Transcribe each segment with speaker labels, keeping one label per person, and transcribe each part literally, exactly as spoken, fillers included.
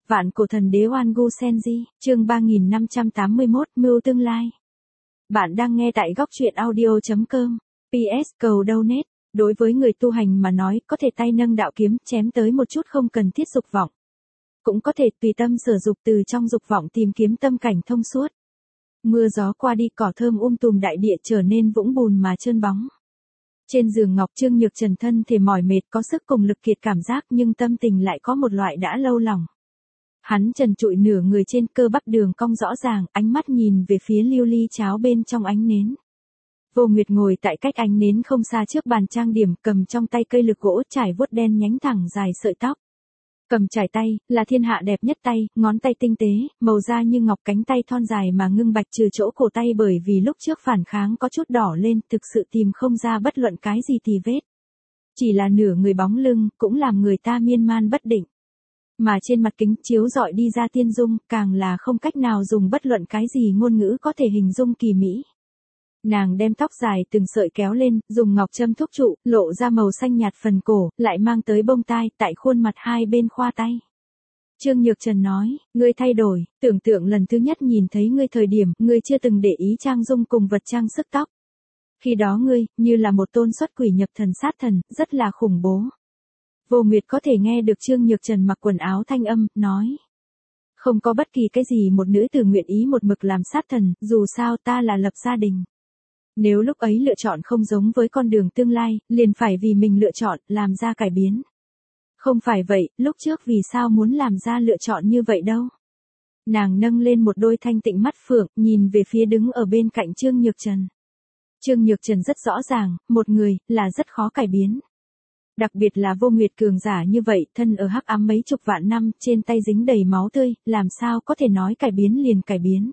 Speaker 1: Vạn cổ thần đế Oan Gu Senji, chương ba nghìn năm trăm tám mươi mốt, Mưu tương lai. Bạn đang nghe tại góc truyện audio chấm com. pê ét cầu donate. Đối với người tu hành mà nói, có thể tay nâng đạo kiếm chém tới một chút không cần thiết dục vọng. Cũng có thể tùy tâm sở dục từ trong dục vọng tìm kiếm tâm cảnh thông suốt. Mưa gió qua đi, cỏ thơm um tùm, đại địa trở nên vũng bùn mà trơn bóng. Trên giường ngọc, Trương Nhược Trần thân thể mỏi mệt, có sức cùng lực kiệt cảm giác, nhưng tâm tình lại có một loại đã lâu lòng. Hắn trần trụi nửa người trên, cơ bắp đường cong rõ ràng, ánh mắt nhìn về phía lưu ly cháo bên trong ánh nến. Vô Nguyệt ngồi tại cách ánh nến không xa trước bàn trang điểm, cầm trong tay cây lược gỗ trải vuốt đen nhánh thẳng dài sợi tóc. Cầm trải tay, là thiên hạ đẹp nhất tay, ngón tay tinh tế, màu da như ngọc, cánh tay thon dài mà ngưng bạch, trừ chỗ cổ tay bởi vì lúc trước phản kháng có chút đỏ lên, thực sự tìm không ra bất luận cái gì tì vết. Chỉ là nửa người bóng lưng, cũng làm người ta miên man bất định. Mà trên mặt kính chiếu rọi đi ra tiên dung, càng là không cách nào dùng bất luận cái gì ngôn ngữ có thể hình dung kỳ mỹ. Nàng đem tóc dài từng sợi kéo lên, dùng ngọc châm thúc trụ, lộ ra màu xanh nhạt phần cổ, lại mang tới bông tai, tại khuôn mặt hai bên khoa tay. Trương Nhược Trần nói, ngươi thay đổi, tưởng tượng lần thứ nhất nhìn thấy ngươi thời điểm, ngươi chưa từng để ý trang dung cùng vật trang sức tóc. Khi đó ngươi, như là một tôn xuất quỷ nhập thần sát thần, rất là khủng bố. Vô Nguyệt có thể nghe được Trương Nhược Trần mặc quần áo thanh âm, nói. Không có bất kỳ cái gì một nữ tử nguyện ý một mực làm sát thần, dù sao ta là lập gia đình. Nếu lúc ấy lựa chọn không giống với con đường tương lai, liền phải vì mình lựa chọn, làm ra cải biến. Không phải vậy, lúc trước vì sao muốn làm ra lựa chọn như vậy đâu. Nàng nâng lên một đôi thanh tịnh mắt phượng, nhìn về phía đứng ở bên cạnh Trương Nhược Trần. Trương Nhược Trần rất rõ ràng, một người, là rất khó cải biến. Đặc biệt là Vô Nguyệt cường giả như vậy, thân ở hắc ám mấy chục vạn năm, trên tay dính đầy máu tươi, làm sao có thể nói cải biến liền cải biến.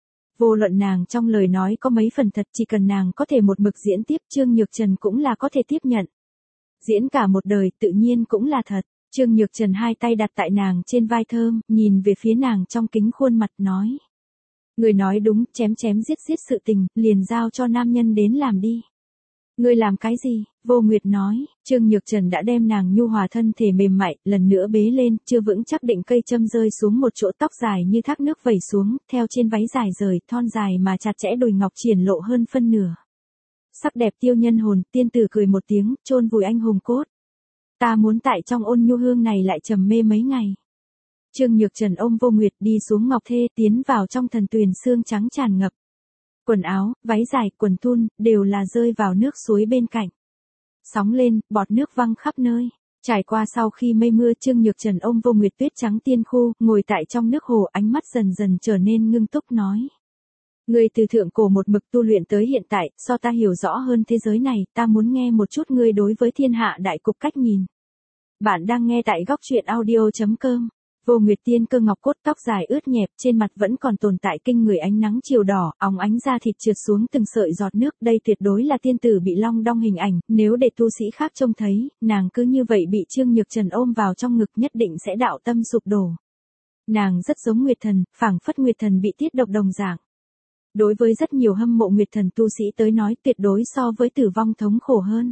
Speaker 1: Vô luận nàng trong lời nói có mấy phần thật, chỉ cần nàng có thể một mực diễn tiếp, Trương Nhược Trần cũng là có thể tiếp nhận. Diễn cả một đời, tự nhiên cũng là thật. Trương Nhược Trần hai tay đặt tại nàng trên vai thơm, nhìn về phía nàng trong kính khuôn mặt nói. Người nói đúng, chém chém giết giết sự tình, liền giao cho nam nhân đến làm đi. Ngươi làm cái gì? Vô Nguyệt nói. Trương Nhược Trần đã đem nàng nhu hòa thân thể mềm mại, lần nữa bế lên, chưa vững chắc định cây châm rơi xuống một chỗ, tóc dài như thác nước vẩy xuống, theo trên váy dài rời, thon dài mà chặt chẽ đùi ngọc triển lộ hơn phân nửa. Sắc đẹp tiêu nhân hồn, tiên tử cười một tiếng, chôn vùi anh hùng cốt. Ta muốn tại trong ôn nhu hương này lại trầm mê mấy ngày. Trương Nhược Trần ôm Vô Nguyệt đi xuống ngọc thê, tiến vào trong thần tuyền xương trắng tràn ngập. Quần áo, váy dài, quần thun, đều là rơi vào nước suối bên cạnh. Sóng lên, bọt nước văng khắp nơi. Trải qua sau khi mây mưa, Trương Nhược Trần ôm Vô Nguyệt tuyết trắng tiên khu, ngồi tại trong nước hồ, ánh mắt dần dần trở nên ngưng túc nói. Ngươi từ thượng cổ một mực tu luyện tới hiện tại, so ta hiểu rõ hơn thế giới này, ta muốn nghe một chút ngươi đối với thiên hạ đại cục cách nhìn. Bạn đang nghe tại góc truyện audio chấm com. Vô Nguyệt tiên cơ ngọc cốt, tóc dài ướt nhẹp, trên mặt vẫn còn tồn tại kinh người ánh nắng chiều đỏ, óng ánh da thịt trượt xuống từng sợi giọt nước, đây tuyệt đối là tiên tử bị long đong hình ảnh, nếu để tu sĩ khác trông thấy, nàng cứ như vậy bị Trương Nhược Trần ôm vào trong ngực nhất định sẽ đạo tâm sụp đổ. Nàng rất giống Nguyệt Thần, phảng phất Nguyệt Thần bị tiết độc đồng dạng. Đối với rất nhiều hâm mộ Nguyệt Thần tu sĩ tới nói, tuyệt đối so với tử vong thống khổ hơn.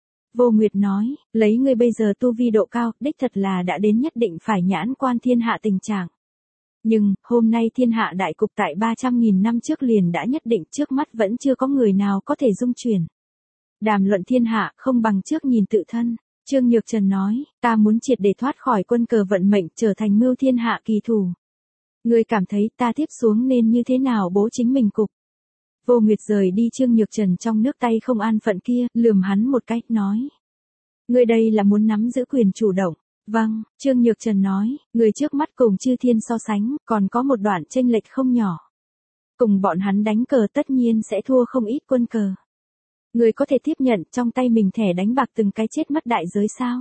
Speaker 1: Vô Nguyệt nói, lấy ngươi bây giờ tu vi độ cao, đích thật là đã đến nhất định phải nhãn quan thiên hạ tình trạng. Nhưng, hôm nay thiên hạ đại cục tại ba trăm nghìn năm trước liền đã nhất định, trước mắt vẫn chưa có người nào có thể dung chuyển. Đàm luận thiên hạ, không bằng trước nhìn tự thân. Trương Nhược Trần nói, ta muốn triệt để thoát khỏi quân cờ vận mệnh, trở thành mưu thiên hạ kỳ thủ. Ngươi cảm thấy ta tiếp xuống nên như thế nào bố chính mình cục? Vô Nguyệt rời đi Trương Nhược Trần trong nước tay không an phận kia, lườm hắn một cách, nói. Ngươi đây là muốn nắm giữ quyền chủ động. Vâng, Trương Nhược Trần nói, người trước mắt cùng chư thiên so sánh, còn có một đoạn chênh lệch không nhỏ. Cùng bọn hắn đánh cờ tất nhiên sẽ thua không ít quân cờ. Người có thể tiếp nhận trong tay mình thẻ đánh bạc từng cái chết mất đại giới sao?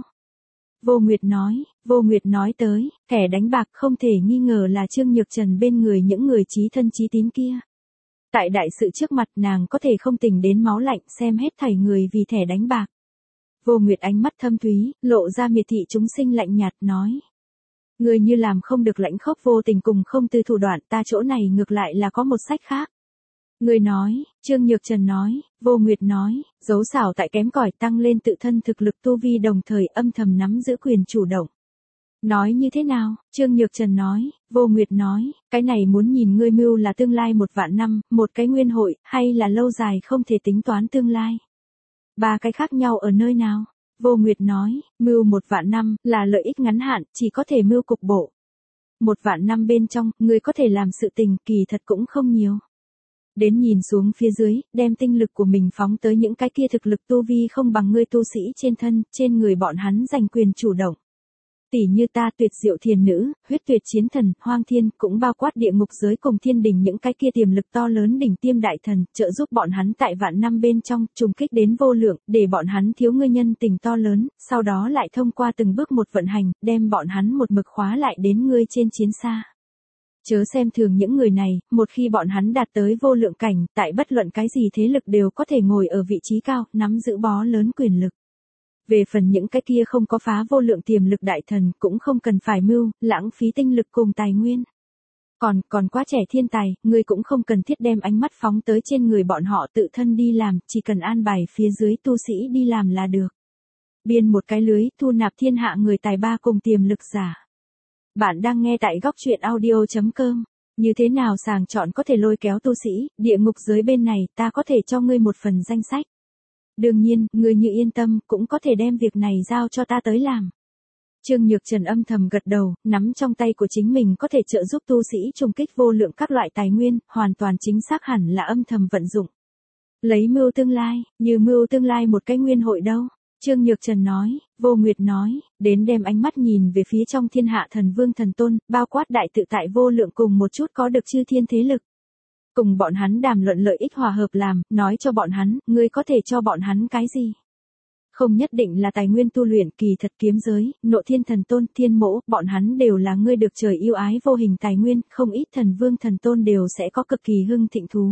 Speaker 1: Vô Nguyệt nói, Vô Nguyệt nói tới, thẻ đánh bạc không thể nghi ngờ là Trương Nhược Trần bên người những người chí thân chí tín kia. Tại đại sự trước mặt nàng có thể không tình đến máu lạnh, xem hết thảy người vì thẻ đánh bạc. Vô Nguyệt ánh mắt thâm thúy, lộ ra miệt thị chúng sinh lạnh nhạt, nói. Người như làm không được lãnh khốc vô tình cùng không từ thủ đoạn, ta chỗ này ngược lại là có một sách khác. Người nói, Trương Nhược Trần nói, Vô Nguyệt nói, dấu xảo tại kém cỏi, tăng lên tự thân thực lực tu vi, đồng thời âm thầm nắm giữ quyền chủ động. Nói như thế nào? Trương Nhược Trần nói, Vô Nguyệt nói, cái này muốn nhìn ngươi mưu là tương lai một vạn năm, một cái nguyên hội, hay là lâu dài không thể tính toán tương lai. Ba cái khác nhau ở nơi nào? Vô Nguyệt nói, mưu một vạn năm, là lợi ích ngắn hạn, chỉ có thể mưu cục bộ. Một vạn năm bên trong, ngươi có thể làm sự tình, kỳ thật cũng không nhiều. Đến nhìn xuống phía dưới, đem tinh lực của mình phóng tới những cái kia thực lực tu vi không bằng ngươi tu sĩ trên thân, trên người bọn hắn giành quyền chủ động. Tỷ như ta tuyệt diệu thiền nữ, huyết tuyệt chiến thần, hoang thiên, cũng bao quát địa ngục giới cùng thiên đình những cái kia tiềm lực to lớn đỉnh tiêm đại thần, trợ giúp bọn hắn tại vạn năm bên trong, trùng kích đến vô lượng, để bọn hắn thiếu ngươi nhân tình to lớn, sau đó lại thông qua từng bước một vận hành, đem bọn hắn một mực khóa lại đến ngươi trên chiến xa. Chớ xem thường những người này, một khi bọn hắn đạt tới vô lượng cảnh, tại bất luận cái gì thế lực đều có thể ngồi ở vị trí cao, nắm giữ bó lớn quyền lực. Về phần những cái kia không có phá vô lượng tiềm lực đại thần cũng không cần phải mưu, lãng phí tinh lực cùng tài nguyên. Còn, còn quá trẻ thiên tài, ngươi cũng không cần thiết đem ánh mắt phóng tới trên người bọn họ tự thân đi làm, chỉ cần an bài phía dưới tu sĩ đi làm là được. Biên một cái lưới, thu nạp thiên hạ người tài ba cùng tiềm lực giả. Bạn đang nghe tại góc truyện audio chấm com. Như thế nào sàng chọn có thể lôi kéo tu sĩ, địa ngục giới bên này ta có thể cho ngươi một phần danh sách. Đương nhiên, ngươi như yên tâm, cũng có thể đem việc này giao cho ta tới làm. Trương Nhược Trần âm thầm gật đầu, nắm trong tay của chính mình có thể trợ giúp tu sĩ trùng kích vô lượng các loại tài nguyên, hoàn toàn chính xác hẳn là âm thầm vận dụng. Lấy mưu tương lai, như mưu tương lai một cái nguyên hội đâu. Trương Nhược Trần nói, Vô Nguyệt nói, đến đem ánh mắt nhìn về phía trong thiên hạ thần vương thần tôn, bao quát đại tự tại vô lượng cùng một chút có được chư thiên thế lực. Cùng bọn hắn đàm luận lợi ích hòa hợp làm, nói cho bọn hắn, ngươi có thể cho bọn hắn cái gì? Không nhất định là tài nguyên tu luyện, kỳ thật kiếm giới, nộ thiên thần tôn, thiên mỗ, bọn hắn đều là ngươi được trời yêu ái vô hình tài nguyên, không ít thần vương thần tôn đều sẽ có cực kỳ hưng thịnh thú.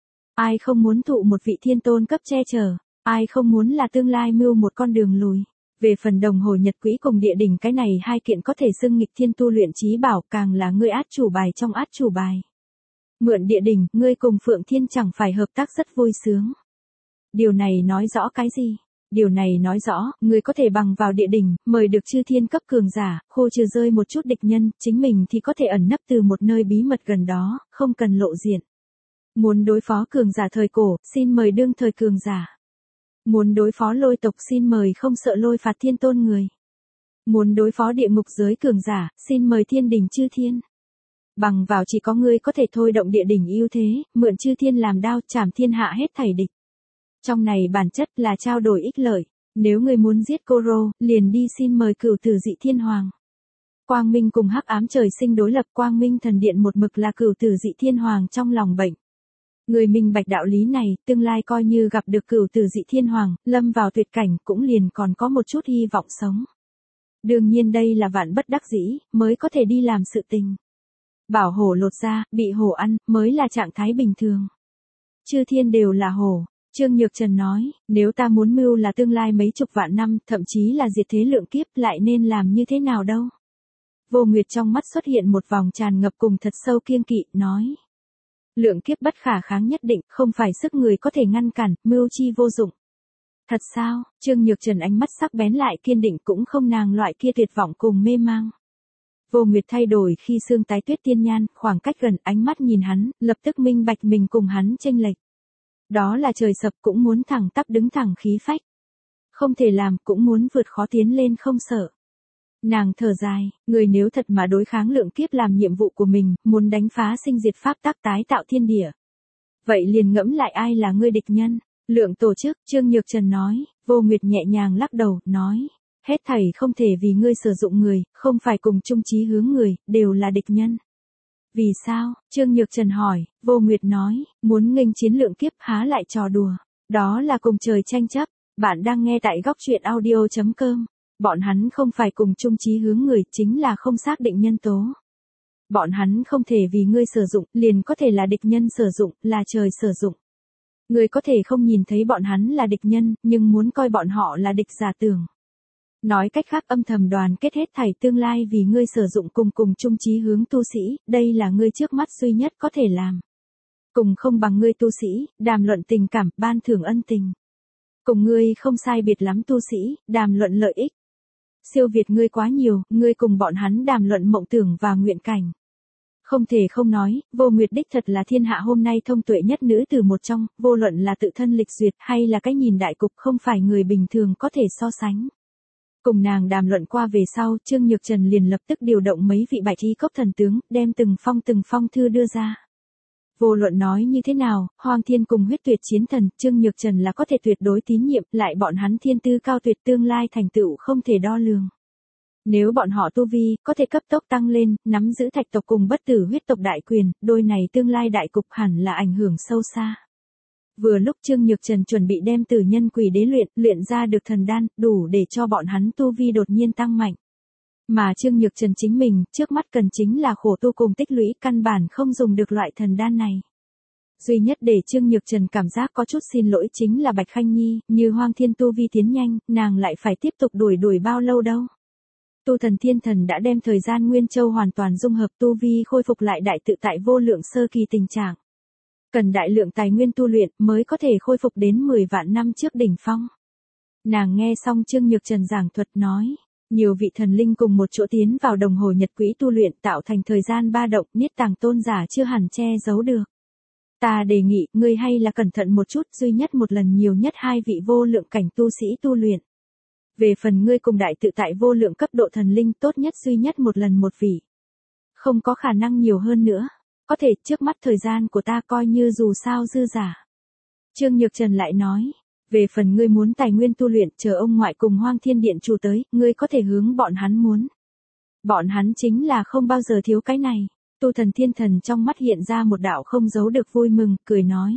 Speaker 1: Ai không muốn thụ một vị thiên tôn cấp che chở, ai không muốn là tương lai mưu một con đường lùi. Về phần đồng hồ nhật quỹ cùng địa đỉnh cái này hai kiện có thể xưng nghịch thiên tu luyện chí bảo, càng là ngươi át chủ bài trong át chủ bài. Mượn địa đỉnh, ngươi cùng Phượng Thiên chẳng phải hợp tác rất vui sướng. Điều này nói rõ cái gì? Điều này nói rõ, ngươi có thể bằng vào địa đỉnh, mời được chư thiên cấp cường giả, khô trừ rơi một chút địch nhân, chính mình thì có thể ẩn nấp từ một nơi bí mật gần đó, không cần lộ diện. Muốn đối phó cường giả thời cổ, xin mời đương thời cường giả. Muốn đối phó lôi tộc, xin mời không sợ lôi phạt thiên tôn người. Muốn đối phó địa ngục giới cường giả, xin mời thiên đình chư thiên. Bằng vào chỉ có ngươi có thể thôi động địa đỉnh ưu thế, mượn chư thiên làm đao, chảm thiên hạ hết thảy địch. Trong này bản chất là trao đổi ích lợi, nếu ngươi muốn giết Koro, liền đi xin mời cửu tử dị thiên hoàng. Quang minh cùng hắc ám trời sinh đối lập, Quang minh thần điện một mực là cửu tử dị thiên hoàng trong lòng bệnh. Người minh bạch đạo lý này, tương lai coi như gặp được cửu tử dị thiên hoàng, lâm vào tuyệt cảnh cũng liền còn có một chút hy vọng sống. Đương nhiên đây là vạn bất đắc dĩ, mới có thể đi làm sự tình. Bảo hổ lột ra, bị hổ ăn, mới là trạng thái bình thường. Chư thiên đều là hổ. Trương Nhược Trần nói, nếu ta muốn mưu là tương lai mấy chục vạn năm, thậm chí là diệt thế lượng kiếp, lại nên làm như thế nào đâu? Vô Nguyệt trong mắt xuất hiện một vòng tràn ngập cùng thật sâu kiêng kỵ, nói. Lượng kiếp bất khả kháng nhất định, không phải sức người có thể ngăn cản, mưu chi vô dụng. Thật sao? Trương Nhược Trần ánh mắt sắc bén lại kiên định, cũng không nàng loại kia tuyệt vọng cùng mê mang. Vô Nguyệt thay đổi khi xương tái tuyết tiên nhan, khoảng cách gần, ánh mắt nhìn hắn, lập tức minh bạch mình cùng hắn chênh lệch. Đó là trời sập cũng muốn thẳng tắp đứng thẳng khí phách. Không thể làm cũng muốn vượt khó tiến lên không sợ. Nàng thở dài, người nếu thật mà đối kháng lượng kiếp làm nhiệm vụ của mình, muốn đánh phá sinh diệt pháp tắc tái tạo thiên địa. Vậy liền ngẫm lại ai là ngươi địch nhân. Lượng tổ chức, Trương Nhược Trần nói, Vô Nguyệt nhẹ nhàng lắc đầu, nói. Hết thảy không thể vì ngươi sử dụng người, không phải cùng chung chí hướng người, đều là địch nhân. Vì sao? Trương Nhược Trần hỏi, Vô Nguyệt nói, muốn nghênh chiến lượng kiếp há lại trò đùa. Đó là cùng trời tranh chấp. Bạn đang nghe tại góc truyện audio chấm com. Bọn hắn không phải cùng chung chí hướng người, chính là không xác định nhân tố. Bọn hắn không thể vì ngươi sử dụng, liền có thể là địch nhân sử dụng, là trời sử dụng. Ngươi có thể không nhìn thấy bọn hắn là địch nhân, nhưng muốn coi bọn họ là địch giả tưởng. Nói cách khác, âm thầm đoàn kết hết thảy tương lai vì ngươi sử dụng cùng cùng chung chí hướng tu sĩ, đây là ngươi trước mắt duy nhất có thể làm. Cùng không bằng ngươi tu sĩ, đàm luận tình cảm, ban thưởng ân tình. Cùng ngươi không sai biệt lắm tu sĩ, đàm luận lợi ích. siêu việt ngươi quá nhiều, ngươi cùng bọn hắn đàm luận mộng tưởng và nguyện cảnh. Không thể không nói, Vô Nguyệt đích thật là thiên hạ hôm nay thông tuệ nhất nữ từ một trong, vô luận là tự thân lịch duyệt hay là cái nhìn đại cục không phải người bình thường có thể so sánh. Cùng nàng đàm luận qua về sau, Trương Nhược Trần liền lập tức điều động mấy vị bạch y cốc thần tướng, đem từng phong từng phong thư đưa ra. Vô luận nói như thế nào, Hoang Thiên cùng huyết tuyệt chiến thần, Trương Nhược Trần là có thể tuyệt đối tín nhiệm, lại bọn hắn thiên tư cao tuyệt tương lai thành tựu không thể đo lường. Nếu bọn họ tu vi, có thể cấp tốc tăng lên, nắm giữ thạch tộc cùng bất tử huyết tộc đại quyền, đôi này tương lai đại cục hẳn là ảnh hưởng sâu xa. Vừa lúc Trương Nhược Trần chuẩn bị đem tử nhân quỷ đế luyện, luyện ra được thần đan, đủ để cho bọn hắn tu vi đột nhiên tăng mạnh. Mà Trương Nhược Trần chính mình, trước mắt cần chính là khổ tu cùng tích lũy, căn bản không dùng được loại thần đan này. Duy nhất để Trương Nhược Trần cảm giác có chút xin lỗi chính là Bạch Khanh Nhi, như Hoang Thiên tu vi tiến nhanh, nàng lại phải tiếp tục đuổi đuổi bao lâu đâu. Tu Thần Thiên Thần đã đem thời gian Nguyên Châu hoàn toàn dung hợp, tu vi khôi phục lại đại tự tại vô lượng sơ kỳ tình trạng. Cần đại lượng tài nguyên tu luyện mới có thể khôi phục đến mười vạn năm trước đỉnh phong. Nàng nghe xong Trương Nhược Trần giảng thuật nói, nhiều vị thần linh cùng một chỗ tiến vào đồng hồ nhật quỹ tu luyện tạo thành thời gian ba động, Niết Tàng tôn giả chưa hẳn che giấu được. Ta đề nghị, ngươi hay là cẩn thận một chút, duy nhất một lần nhiều nhất hai vị vô lượng cảnh tu sĩ tu luyện. Về phần ngươi cùng đại tự tại vô lượng cấp độ thần linh, tốt nhất duy nhất một lần một vị. Không có khả năng nhiều hơn nữa. Có thể trước mắt thời gian của ta coi như dù sao dư giả. Trương Nhược Trần lại nói, về phần ngươi muốn tài nguyên tu luyện, chờ ông ngoại cùng Hoang Thiên Điện chủ tới, ngươi có thể hướng bọn hắn muốn. Bọn hắn chính là không bao giờ thiếu cái này. Tu Thần Thiên Thần trong mắt hiện ra một đạo không giấu được vui mừng, cười nói.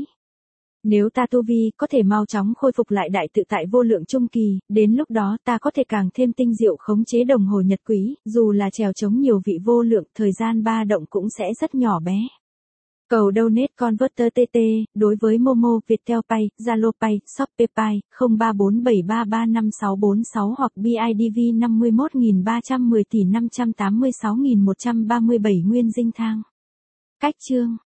Speaker 1: Nếu ta tu vi có thể mau chóng khôi phục lại đại tự tại vô lượng trung kỳ, đến lúc đó ta có thể càng thêm tinh diệu khống chế đồng hồ nhật quý, dù là trèo chống nhiều vị vô lượng, thời gian ba động cũng sẽ rất nhỏ bé. Cầu donate converter tê tê, đối với Momo, Viettel Pay, Zalo Pay, Shopee Pay, không ba bốn bảy ba ba năm sáu bốn sáu hoặc bê i đê vê năm mươi mốt nghìn ba trăm mười tỷ năm trăm tám mươi sáu nghìn một trăm ba mươi bảy nguyên dinh thang. Cách chương